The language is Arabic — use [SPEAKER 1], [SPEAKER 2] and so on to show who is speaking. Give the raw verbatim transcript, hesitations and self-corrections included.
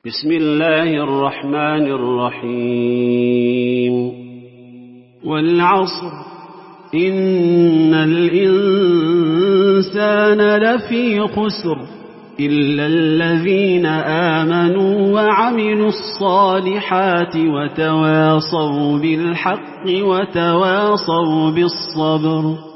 [SPEAKER 1] بسم الله الرحمن الرحيم والعصر إن الإنسان لفي خسر إلا الذين آمنوا وعملوا الصالحات وتواصوا بالحق وتواصوا بالصبر.